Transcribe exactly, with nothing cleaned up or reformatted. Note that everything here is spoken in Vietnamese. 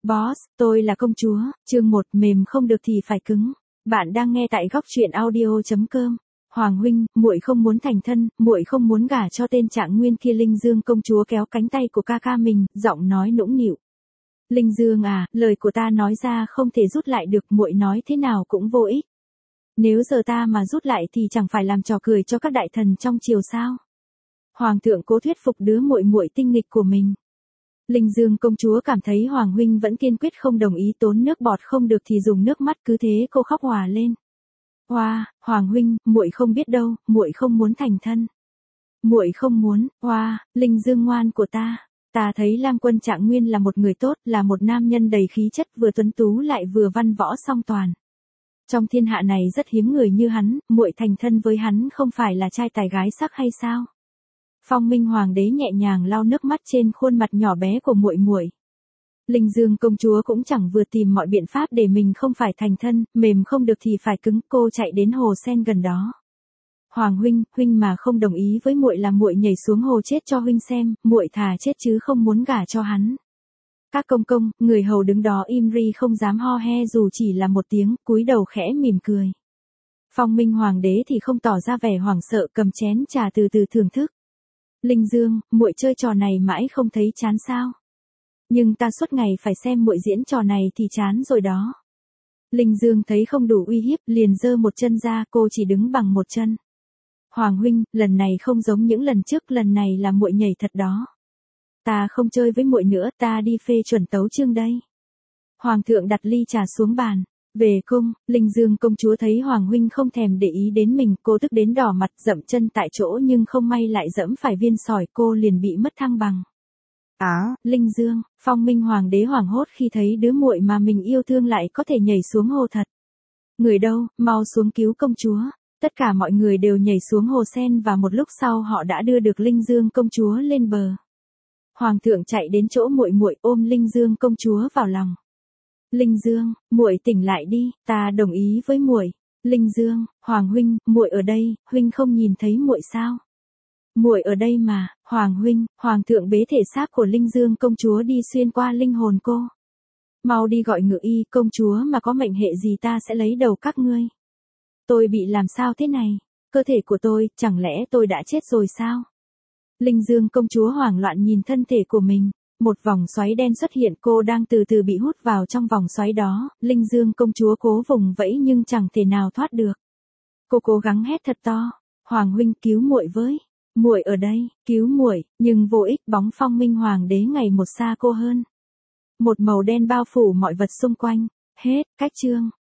Boss, tôi là công chúa, chương một, mềm không được thì phải cứng. Bạn đang nghe tại góc truyện audio chấm com. Hoàng huynh, muội không muốn thành thân, muội không muốn gả cho tên Trạng Nguyên kia. Linh Dương công chúa kéo cánh tay của ca ca mình, giọng nói nũng nịu. Linh Dương à, lời của ta nói ra không thể rút lại được, muội nói thế nào cũng vô ích. Nếu giờ ta mà rút lại thì chẳng phải làm trò cười cho các đại thần trong triều sao? Hoàng thượng cố thuyết phục đứa muội muội tinh nghịch của mình. Linh Dương công chúa cảm thấy Hoàng huynh vẫn kiên quyết không đồng ý, tốn nước bọt không được thì dùng nước mắt, cứ thế cô khóc òa lên. Oa, Hoàng huynh, muội không biết đâu, muội không muốn thành thân. Muội không muốn, oa, Linh Dương ngoan của ta, ta thấy Lam Quân Trạng Nguyên là một người tốt, là một nam nhân đầy khí chất, vừa tuấn tú lại vừa văn võ song toàn. Trong thiên hạ này rất hiếm người như hắn, muội thành thân với hắn không phải là trai tài gái sắc hay sao? Phong Minh Hoàng đế nhẹ nhàng lau nước mắt trên khuôn mặt nhỏ bé của muội muội. Linh Dương công chúa cũng chẳng vừa tìm mọi biện pháp để mình không phải thành thân, mềm không được thì phải cứng, cô chạy đến hồ sen gần đó. Hoàng huynh, huynh mà không đồng ý với muội là muội nhảy xuống hồ chết cho huynh xem, muội thà chết chứ không muốn gả cho hắn. Các công công, người hầu đứng đó im ri không dám ho he dù chỉ là một tiếng, cúi đầu khẽ mỉm cười. Phong Minh Hoàng đế thì không tỏ ra vẻ hoảng sợ, cầm chén trà từ từ thưởng thức. Linh Dương, muội chơi trò này mãi không thấy chán sao? Nhưng ta suốt ngày phải xem muội diễn trò này thì chán rồi đó. Linh Dương thấy không đủ uy hiếp, liền giơ một chân ra, cô chỉ đứng bằng một chân. Hoàng huynh, lần này không giống những lần trước, lần này là muội nhảy thật đó. Ta không chơi với muội nữa, ta đi phê chuẩn tấu chương đây. Hoàng thượng đặt ly trà xuống bàn. Về cung, Linh Dương công chúa thấy Hoàng huynh không thèm để ý đến mình, cô tức đến đỏ mặt, dậm chân tại chỗ nhưng không may lại dẫm phải viên sỏi, cô liền bị mất thăng bằng. Á, à, Linh Dương, Phong Minh Hoàng đế hoảng hốt khi thấy đứa muội mà mình yêu thương lại có thể nhảy xuống hồ thật. Người đâu, mau xuống cứu công chúa. Tất cả mọi người đều nhảy xuống hồ sen và một lúc sau họ đã đưa được Linh Dương công chúa lên bờ. Hoàng thượng chạy đến chỗ muội muội, ôm Linh Dương công chúa vào lòng. Linh Dương, muội tỉnh lại đi, ta đồng ý với muội. Linh Dương, Hoàng huynh, muội ở đây, huynh không nhìn thấy muội sao? Muội ở đây mà, Hoàng huynh. Hoàng thượng bế thể xác của Linh Dương công chúa đi xuyên qua linh hồn cô. Mau đi gọi ngự y, công chúa mà có mệnh hệ gì ta sẽ lấy đầu các ngươi. Tôi bị làm sao thế này? Cơ thể của tôi, chẳng lẽ tôi đã chết rồi sao? Linh Dương công chúa hoảng loạn nhìn thân thể của mình. Một vòng xoáy đen xuất hiện, cô đang từ từ bị hút vào trong vòng xoáy đó. Linh Dương công chúa cố vùng vẫy nhưng chẳng thể nào thoát được. Cô cố gắng hét thật to, Hoàng huynh cứu muội với, muội ở đây, cứu muội, nhưng vô ích, bóng Phong Minh Hoàng đế ngày một xa cô hơn. Một màu đen bao phủ mọi vật xung quanh. Hết, cách chương.